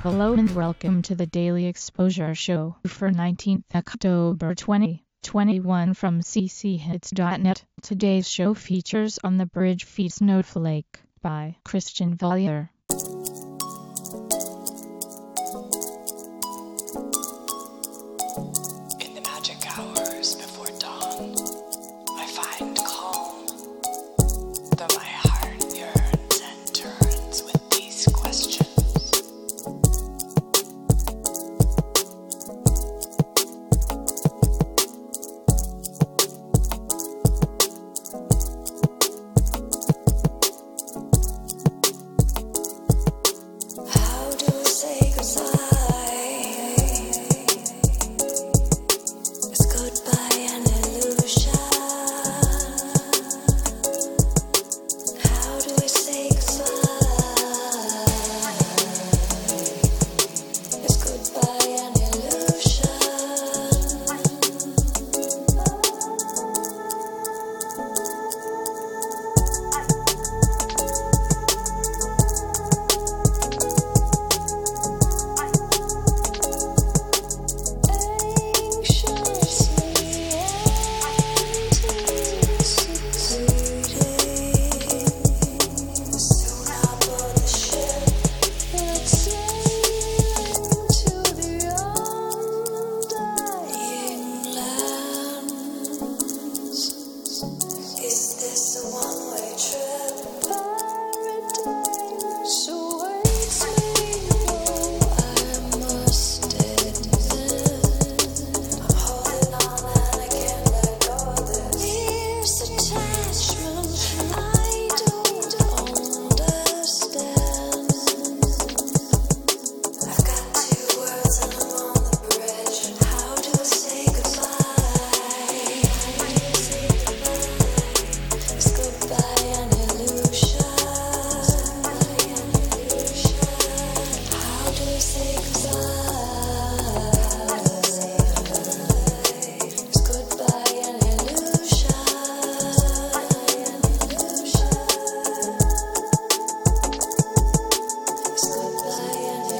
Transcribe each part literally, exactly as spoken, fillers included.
Hello and welcome to the Daily Exposure Show for nineteenth October twenty twenty-one from c c hits dot net. Today's show features On the Bridge feat. Snowflake by Christian Valier. In the magic hours before dawn, I find calm, though my heart yearns and turns with these questions. How do I say goodbye? Is goodbye an illusion? How do I say goodbye? Is goodbye an illusion? Is this a one-way trip? Paradise awaits me, though I must admit I'm holding on and I can't let go of this. Here's attachment I don't understand. I've got two words and I'm on the bridge. How do I say goodbye? Is goodbye an illusion? How do I say goodbye? Is goodbye an illusion? Is goodbye an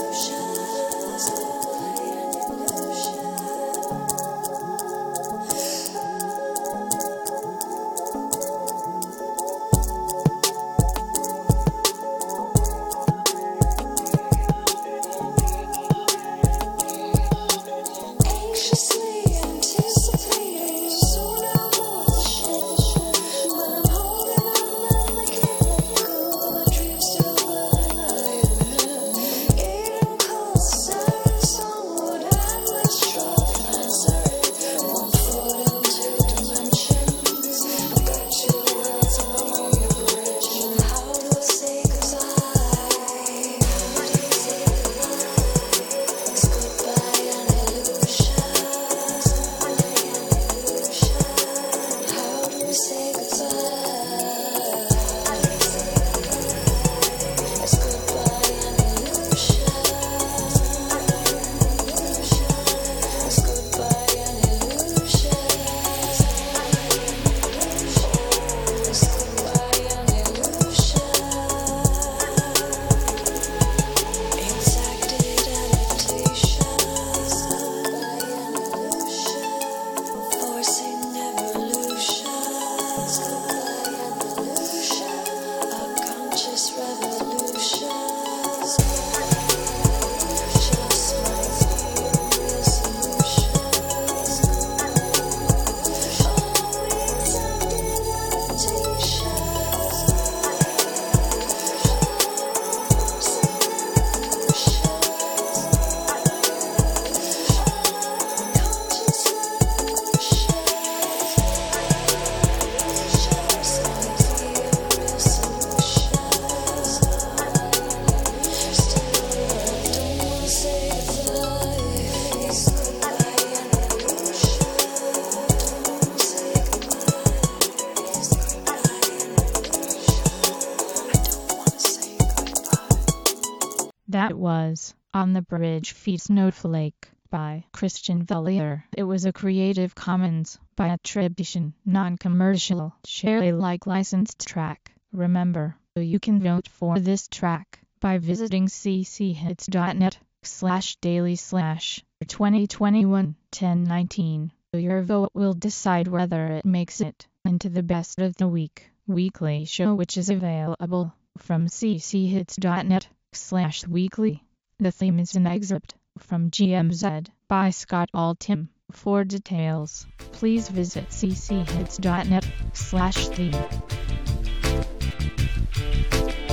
Anxiously anticipating, soon I'm on the ship. When I'm holding on and I can't let go, my dreams still burn alive. Eating cold, siren song, what endless struggle answering. One foot in two dimensions. I've got two worlds and I'm on the bridge. How do I say goodbye? How do I say goodbye? Is goodbye an illusion? How do we say goodbye? Is goodbye an illusion? Is goodbye an illusion? Is goodbye an illusion? Exacted adaptations by an illusion, forcing evolutions by an illusion, unconscious revolutions. Just might be a solution. Oh, exacted That was On the Bridge feat. Snowflake by Christian Valier. It was a Creative Commons by attribution, non-commercial, share Alike licensed track. Remember, you can vote for this track by visiting cchits.net slash daily slash twenty twenty-one ten nineteen. Your vote will decide whether it makes it into the best of the week weekly show, which is available from cchits.net slash weekly. The theme is an excerpt from G M Z by Scott Altham. For details, please visit cchits.net slash theme.